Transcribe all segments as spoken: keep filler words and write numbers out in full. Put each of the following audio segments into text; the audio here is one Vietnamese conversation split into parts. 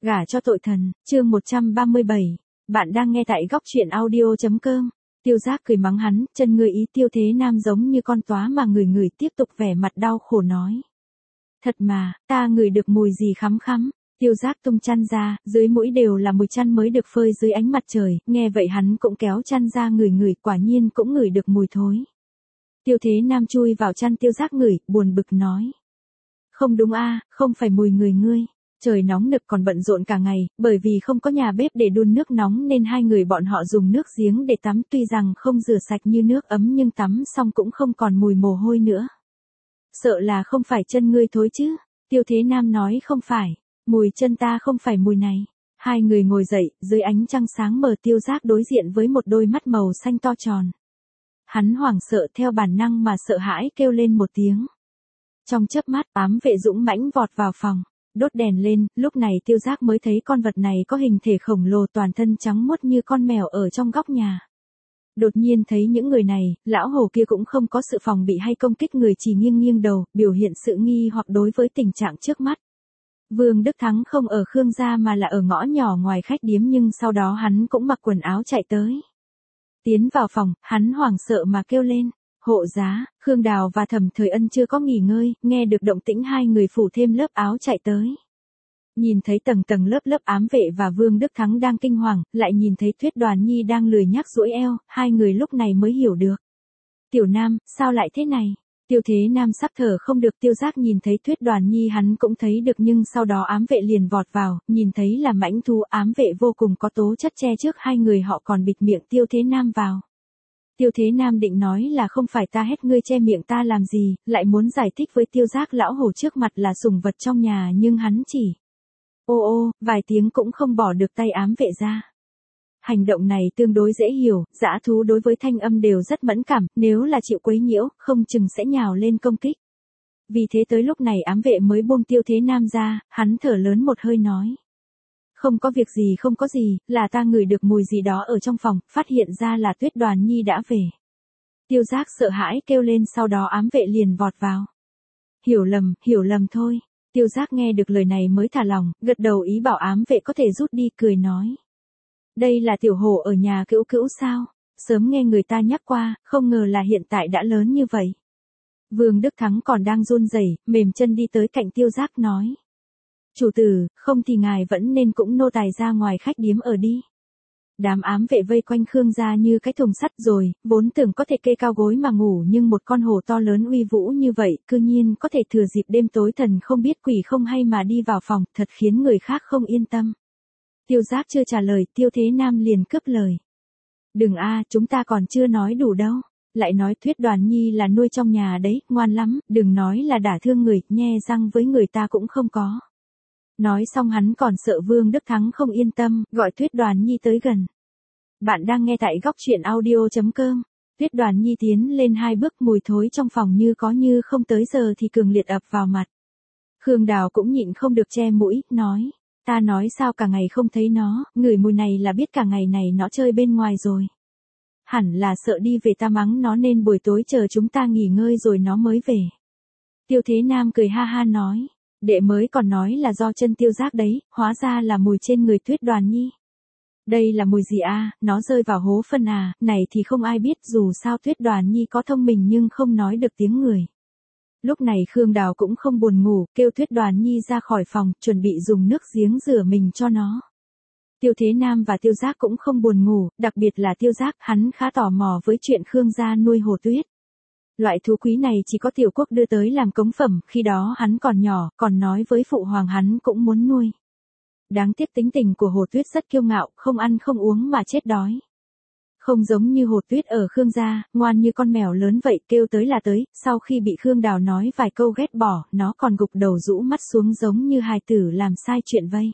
Gả cho tội thần, chương một trăm ba mươi bảy. Bạn đang nghe tại góc truyện audio.com. Tiêu Giác cười mắng hắn, chân ngươi ý Tiêu Thế Nam giống như con tóa mà người người tiếp tục vẻ mặt đau khổ nói. Thật mà, ta ngửi được mùi gì khắm khắm. Tiêu Giác tung chăn ra, dưới mũi đều là mùi chăn mới được phơi dưới ánh mặt trời, nghe vậy hắn cũng kéo chăn ra ngửi ngửi, quả nhiên cũng ngửi được mùi thối. Tiêu Thế Nam chui vào chăn Tiêu Giác ngửi, buồn bực nói. Không đúng a, không phải mùi người ngươi. Trời nóng nực còn bận rộn cả ngày, bởi vì không có nhà bếp để đun nước nóng nên hai người bọn họ dùng nước giếng để tắm, tuy rằng không rửa sạch như nước ấm nhưng tắm xong cũng không còn mùi mồ hôi nữa. Sợ là không phải chân ngươi thối chứ? Tiêu Thế Nam nói không phải, mùi chân ta không phải mùi này. Hai người ngồi dậy, dưới ánh trăng sáng mờ Tiêu Giác đối diện với một đôi mắt màu xanh to tròn. Hắn hoảng sợ theo bản năng mà sợ hãi kêu lên một tiếng. Trong chớp mắt, ám vệ dũng mãnh vọt vào phòng. Đốt đèn lên, lúc này Tiêu Giác mới thấy con vật này có hình thể khổng lồ, toàn thân trắng muốt như con mèo ở trong góc nhà. Đột nhiên thấy những người này, lão hồ kia cũng không có sự phòng bị hay công kích người, chỉ nghiêng nghiêng đầu, biểu hiện sự nghi hoặc đối với tình trạng trước mắt. Vương Đức Thắng không ở Khương gia mà là ở ngõ nhỏ ngoài khách điếm, nhưng sau đó hắn cũng mặc quần áo chạy tới. Tiến vào phòng, hắn hoảng sợ mà kêu lên. Hộ giá, Khương Đào và Thẩm Thời Ân chưa có nghỉ ngơi, nghe được động tĩnh hai người phủ thêm lớp áo chạy tới. Nhìn thấy tầng tầng lớp lớp ám vệ và Vương Đức Thắng đang kinh hoàng, lại nhìn thấy Tuyết Đoàn Nhi đang lười nhác duỗi eo, hai người lúc này mới hiểu được. Tiểu Nam, sao lại thế này? Tiêu Thế Nam sắp thở không được. Tiêu Giác nhìn thấy Tuyết Đoàn Nhi hắn cũng thấy được, nhưng sau đó ám vệ liền vọt vào, nhìn thấy là mãnh thú, ám vệ vô cùng có tố chất che trước hai người họ còn bịt miệng Tiêu Thế Nam vào. Tiêu Thế Nam định nói là không phải ta hét ngươi che miệng ta làm gì, lại muốn giải thích với Tiêu Giác lão hổ trước mặt là sủng vật trong nhà, nhưng hắn chỉ ô ô, vài tiếng cũng không bỏ được tay ám vệ ra. Hành động này tương đối dễ hiểu, dã thú đối với thanh âm đều rất mẫn cảm, nếu là chịu quấy nhiễu, không chừng sẽ nhào lên công kích. Vì thế tới lúc này ám vệ mới buông Tiêu Thế Nam ra, hắn thở lớn một hơi nói. Không có việc gì, không có gì, là ta ngửi được mùi gì đó ở trong phòng, phát hiện ra là Tuyết Đoàn Nhi đã về. Tiêu Giác sợ hãi kêu lên, sau đó ám vệ liền vọt vào. Hiểu lầm, hiểu lầm thôi. Tiêu Giác nghe được lời này mới thả lòng, gật đầu ý bảo ám vệ có thể rút đi, cười nói. Đây là tiểu hổ ở nhà Cữu Cữu sao? Sớm nghe người ta nhắc qua, không ngờ là hiện tại đã lớn như vậy. Vương Đức Thắng còn đang run rẩy, mềm chân đi tới cạnh Tiêu Giác nói. Chủ tử, không thì ngài vẫn nên cũng nô tài ra ngoài khách điếm ở đi. Đám ám vệ vây quanh Khương gia như cái thùng sắt rồi, vốn tưởng có thể kê cao gối mà ngủ, nhưng một con hổ to lớn uy vũ như vậy, cư nhiên có thể thừa dịp đêm tối thần không biết quỷ không hay mà đi vào phòng, thật khiến người khác không yên tâm. Tiêu Giác chưa trả lời, Tiêu Thế Nam liền cướp lời. Đừng a, chúng ta còn chưa nói đủ đâu. Lại nói Tuyết Đoàn Nhi là nuôi trong nhà đấy, ngoan lắm, đừng nói là đả thương người, nhe răng với người ta cũng không có. Nói xong hắn còn sợ Vương Đức Thắng không yên tâm, gọi Tuyết Đoàn Nhi tới gần. Bạn đang nghe tại góc truyện audio.com. Tuyết Đoàn Nhi tiến lên hai bước, mùi thối trong phòng như có như không tới giờ thì cường liệt ập vào mặt. Khương Đào cũng nhịn không được che mũi, nói. Ta nói sao cả ngày không thấy nó, ngửi mùi này là biết cả ngày này nó chơi bên ngoài rồi. Hẳn là sợ đi về ta mắng nó nên buổi tối chờ chúng ta nghỉ ngơi rồi nó mới về. Tiêu Thế Nam cười ha ha nói. Đệ mới còn nói là do chân Tiêu Giác đấy, hóa ra là mùi trên người Tuyết Đoàn Nhi. Đây là mùi gì a? Nó rơi vào hố phân à? Này thì không ai biết, dù sao Tuyết Đoàn Nhi có thông minh nhưng không nói được tiếng người. Lúc này Khương Đào cũng không buồn ngủ, kêu Tuyết Đoàn Nhi ra khỏi phòng, chuẩn bị dùng nước giếng rửa mình cho nó. Tiêu Thế Nam và Tiêu Giác cũng không buồn ngủ, đặc biệt là Tiêu Giác, hắn khá tò mò với chuyện Khương gia nuôi hổ tuyết. Loại thú quý này chỉ có Tiểu Quốc đưa tới làm cống phẩm, khi đó hắn còn nhỏ, còn nói với phụ hoàng hắn cũng muốn nuôi. Đáng tiếc tính tình của hổ tuyết rất kiêu ngạo, không ăn không uống mà chết đói. Không giống như hổ tuyết ở Khương gia, ngoan như con mèo lớn vậy, kêu tới là tới, sau khi bị Khương Đào nói vài câu ghét bỏ, nó còn gục đầu rũ mắt xuống giống như hài tử làm sai chuyện vây.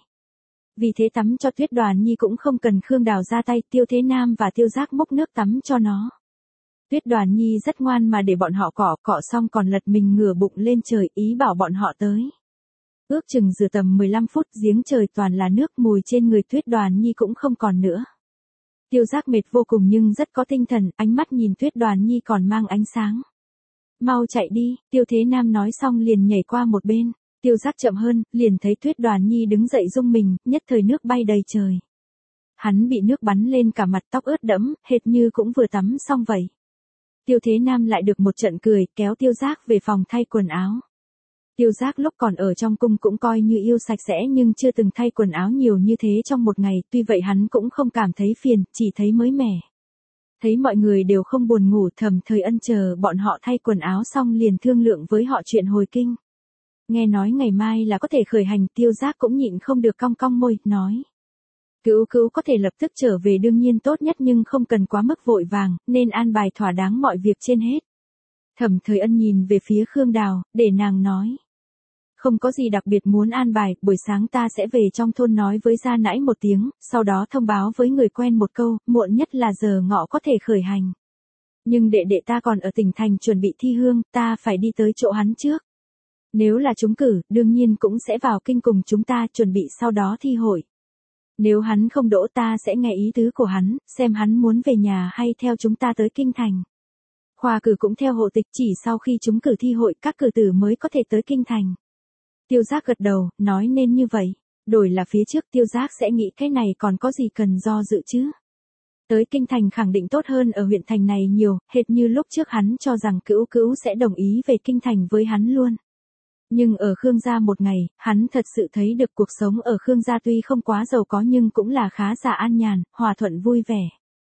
Vì thế tắm cho Tuyết Đoàn Nhi cũng không cần Khương Đào ra tay, Tiêu Thế Nam và Tiêu Giác múc nước tắm cho nó. Tuyết Đoàn Nhi rất ngoan mà để bọn họ cọ, cọ xong còn lật mình ngửa bụng lên trời, ý bảo bọn họ tới. Ước chừng rửa tầm mười lăm phút, giếng trời toàn là nước, mùi trên người Tuyết Đoàn Nhi cũng không còn nữa. Tiêu Giác mệt vô cùng nhưng rất có tinh thần, ánh mắt nhìn Tuyết Đoàn Nhi còn mang ánh sáng. Mau chạy đi, Tiêu Thế Nam nói xong liền nhảy qua một bên. Tiêu Giác chậm hơn, liền thấy Tuyết Đoàn Nhi đứng dậy rung mình, nhất thời nước bay đầy trời. Hắn bị nước bắn lên cả mặt, tóc ướt đẫm, hệt như cũng vừa tắm xong vậy. Tiêu Thế Nam lại được một trận cười, kéo Tiêu Giác về phòng thay quần áo. Tiêu Giác lúc còn ở trong cung cũng coi như yêu sạch sẽ nhưng chưa từng thay quần áo nhiều như thế trong một ngày, tuy vậy hắn cũng không cảm thấy phiền, chỉ thấy mới mẻ. Thấy mọi người đều không buồn ngủ, Thẩm Thời Ân chờ bọn họ thay quần áo xong liền thương lượng với họ chuyện hồi kinh. Nghe nói ngày mai là có thể khởi hành, Tiêu Giác cũng nhịn không được cong cong môi, nói. Cữu Cữu có thể lập tức trở về đương nhiên tốt nhất nhưng không cần quá mức vội vàng, nên an bài thỏa đáng mọi việc trên hết. Thẩm Thời Ân nhìn về phía Khương Đào, để nàng nói. Không có gì đặc biệt muốn an bài, buổi sáng ta sẽ về trong thôn nói với gia nãi một tiếng, sau đó thông báo với người quen một câu, muộn nhất là giờ ngọ có thể khởi hành. Nhưng đệ đệ ta còn ở tỉnh thành chuẩn bị thi hương, ta phải đi tới chỗ hắn trước. Nếu là trúng cử, đương nhiên cũng sẽ vào kinh cùng chúng ta chuẩn bị sau đó thi hội. Nếu hắn không đỗ ta sẽ nghe ý tứ của hắn, xem hắn muốn về nhà hay theo chúng ta tới kinh thành. Khoa cử cũng theo hộ tịch, chỉ sau khi trúng cử thi hội các cử tử mới có thể tới kinh thành. Tiêu Giác gật đầu, nói nên như vậy. Đổi là phía trước Tiêu Giác sẽ nghĩ cái này còn có gì cần do dự chứ. Tới kinh thành khẳng định tốt hơn ở huyện thành này nhiều, hệt như lúc trước hắn cho rằng Cữu Cữu sẽ đồng ý về kinh thành với hắn luôn. Nhưng ở Khương gia một ngày, hắn thật sự thấy được cuộc sống ở Khương gia tuy không quá giàu có nhưng cũng là khá giả an nhàn, hòa thuận vui vẻ.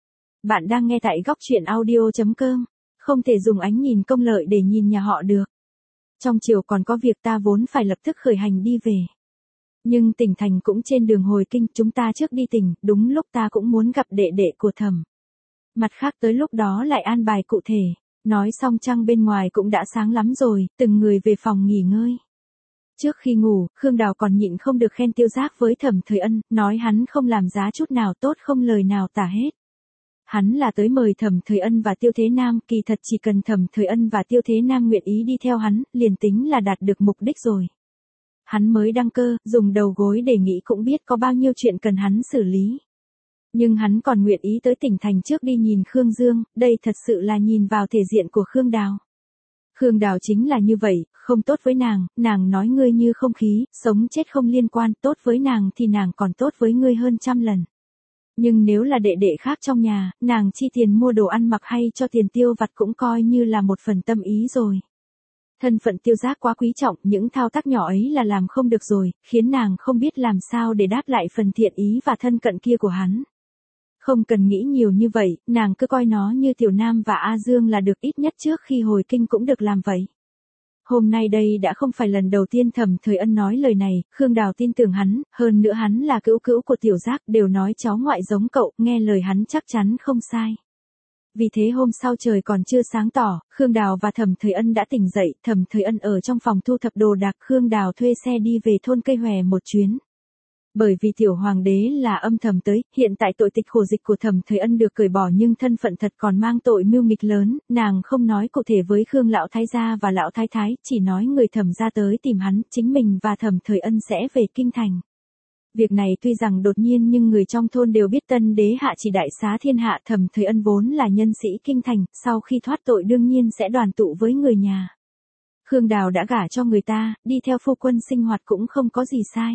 Bạn đang nghe tại góc truyện audio chấm com, không thể dùng ánh nhìn công lợi để nhìn nhà họ được. Trong chiều còn có việc ta vốn phải lập tức khởi hành đi về. Nhưng tỉnh thành cũng trên đường hồi kinh, chúng ta trước đi tỉnh, đúng lúc ta cũng muốn gặp đệ đệ của Thẩm. Mặt khác tới lúc đó lại an bài cụ thể. Nói xong trăng bên ngoài cũng đã sáng lắm rồi, từng người về phòng nghỉ ngơi. Trước khi ngủ, Khương Đào còn nhịn không được khen Tiêu Giác với Thẩm Thời Ân, nói hắn không làm giá chút nào tốt không lời nào tả hết. Hắn là tới mời Thẩm Thời Ân và Tiêu Thế Nam, kỳ thật chỉ cần Thẩm Thời Ân và Tiêu Thế Nam nguyện ý đi theo hắn, liền tính là đạt được mục đích rồi. Hắn mới đăng cơ, dùng đầu gối để nghĩ cũng biết có bao nhiêu chuyện cần hắn xử lý. Nhưng hắn còn nguyện ý tới tỉnh thành trước đi nhìn Khương Dương, đây thật sự là nhìn vào thể diện của Khương Đào. Khương Đào chính là như vậy, không tốt với nàng, nàng nói ngươi như không khí, sống chết không liên quan, tốt với nàng thì nàng còn tốt với ngươi hơn trăm lần. Nhưng nếu là đệ đệ khác trong nhà, nàng chi tiền mua đồ ăn mặc hay cho tiền tiêu vặt cũng coi như là một phần tâm ý rồi. Thân phận Tiêu Giác quá quý trọng, những thao tác nhỏ ấy là làm không được rồi, khiến nàng không biết làm sao để đáp lại phần thiện ý và thân cận kia của hắn. Không cần nghĩ nhiều như vậy, nàng cứ coi nó như Tiểu Nam và A Dương là được, ít nhất trước khi hồi kinh cũng được làm vậy. Hôm nay đây đã không phải lần đầu tiên Thẩm Thời Ân nói lời này, Khương Đào tin tưởng hắn, hơn nữa hắn là cữu cữu của Tiểu Giác, đều nói cháu ngoại giống cậu, nghe lời hắn chắc chắn không sai. Vì thế hôm sau trời còn chưa sáng tỏ, Khương Đào và Thẩm Thời Ân đã tỉnh dậy, Thẩm Thời Ân ở trong phòng thu thập đồ đạc, Khương Đào thuê xe đi về thôn Cây Hòe một chuyến. Bởi vì tiểu hoàng đế là âm thầm tới, hiện tại tội tịch khổ dịch của Thẩm Thời Ân được cởi bỏ nhưng thân phận thật còn mang tội mưu nghịch lớn, nàng không nói cụ thể với Khương lão thái gia và lão thái thái, chỉ nói người Thẩm gia tới tìm hắn, chính mình và Thẩm Thời Ân sẽ về kinh thành. Việc này tuy rằng đột nhiên nhưng người trong thôn đều biết tân đế hạ chỉ đại xá thiên hạ, Thẩm Thời Ân vốn là nhân sĩ kinh thành, sau khi thoát tội đương nhiên sẽ đoàn tụ với người nhà. Khương Đào đã gả cho người ta, đi theo phu quân sinh hoạt cũng không có gì sai.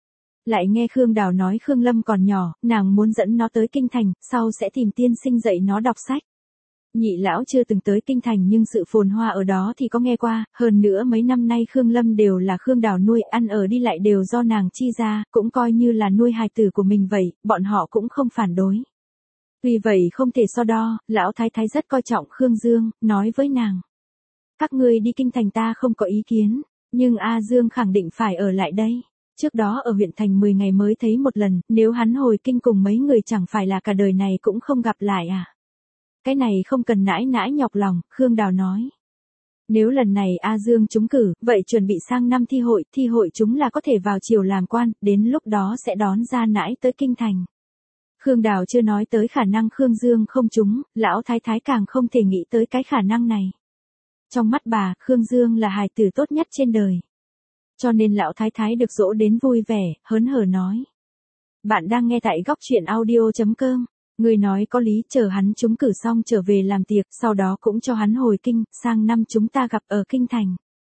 Lại nghe Khương Đào nói Khương Lâm còn nhỏ, nàng muốn dẫn nó tới kinh thành, sau sẽ tìm tiên sinh dạy nó đọc sách. Nhị lão chưa từng tới kinh thành nhưng sự phồn hoa ở đó thì có nghe qua, hơn nữa mấy năm nay Khương Lâm đều là Khương Đào nuôi, ăn ở đi lại đều do nàng chi ra, cũng coi như là nuôi hài tử của mình vậy, bọn họ cũng không phản đối. Tuy vậy không thể so đo, lão thái thái rất coi trọng Khương Dương, nói với nàng. Các ngươi đi kinh thành ta không có ý kiến, nhưng A Dương khẳng định phải ở lại đây. Trước đó ở huyện thành mười ngày mới thấy một lần, nếu hắn hồi kinh cùng mấy người chẳng phải là cả đời này cũng không gặp lại à. Cái này không cần nãi nãi nhọc lòng, Khương Đào nói. Nếu lần này A Dương trúng cử, vậy chuẩn bị sang năm thi hội, thi hội chúng là có thể vào triều làm quan, đến lúc đó sẽ đón ra nãi tới kinh thành. Khương Đào chưa nói tới khả năng Khương Dương không trúng, lão thái thái càng không thể nghĩ tới cái khả năng này. Trong mắt bà, Khương Dương là hài tử tốt nhất trên đời. Cho nên lão thái thái được dỗ đến vui vẻ, hớn hở nói. Bạn đang nghe tại góc truyện audio chấm com. Người nói có lý, chờ hắn trúng cử xong trở về làm tiệc, sau đó cũng cho hắn hồi kinh, sang năm chúng ta gặp ở kinh thành.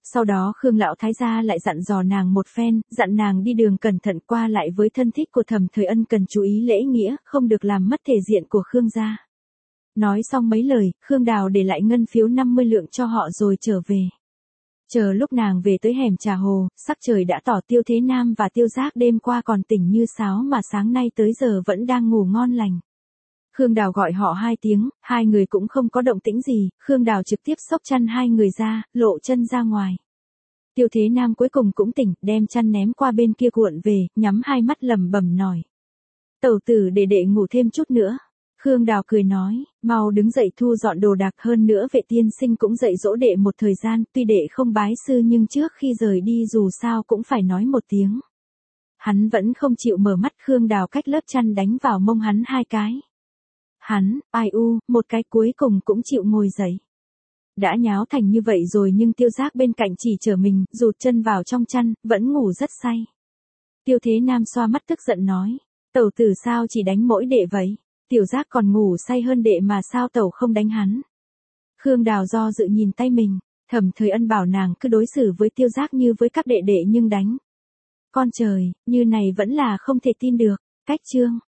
Sau đó Khương lão thái gia lại dặn dò nàng một phen, dặn nàng đi đường cẩn thận, qua lại với thân thích của Thẩm Thời Ân cần chú ý lễ nghĩa, không được làm mất thể diện của Khương gia. Nói xong mấy lời, Khương Đào để lại ngân phiếu năm mươi lượng cho họ rồi trở về. Chờ lúc nàng về tới hẻm trà hồ, sắc trời đã tỏ. Tiêu Thế Nam và Tiêu Giác đêm qua còn tỉnh như sáo mà sáng nay tới giờ vẫn đang ngủ ngon lành. Khương Đào gọi họ hai tiếng, hai người cũng không có động tĩnh gì, Khương Đào trực tiếp xốc chăn hai người ra, lộ chân ra ngoài. Tiêu Thế Nam cuối cùng cũng tỉnh, đem chăn ném qua bên kia cuộn về, nhắm hai mắt lẩm bẩm nói: "Tẩu tử, để đệ ngủ thêm chút nữa." Khương Đào cười nói: "Mau đứng dậy thu dọn đồ đạc, hơn nữa Vệ tiên sinh cũng dạy dỗ đệ một thời gian, tuy đệ không bái sư nhưng trước khi rời đi dù sao cũng phải nói một tiếng." Hắn vẫn không chịu mở mắt, Khương Đào cách lớp chăn đánh vào mông hắn hai cái. Hắn, ai u, một cái cuối cùng cũng chịu ngồi dậy. Đã nháo thành như vậy rồi nhưng Tiêu Giác bên cạnh chỉ chở mình, rụt chân vào trong chăn, vẫn ngủ rất say. Tiêu Thế Nam xoa mắt tức giận nói: "Tẩu tử sao chỉ đánh mỗi đệ vậy? Tiểu Giác còn ngủ say hơn đệ mà sao tẩu không đánh hắn?" Khương Đào do dự nhìn tay mình, Thẩm Thời Ân bảo nàng cứ đối xử với Tiêu Giác như với các đệ đệ nhưng đánh con trời, như này vẫn là không thể tin được. Cách chương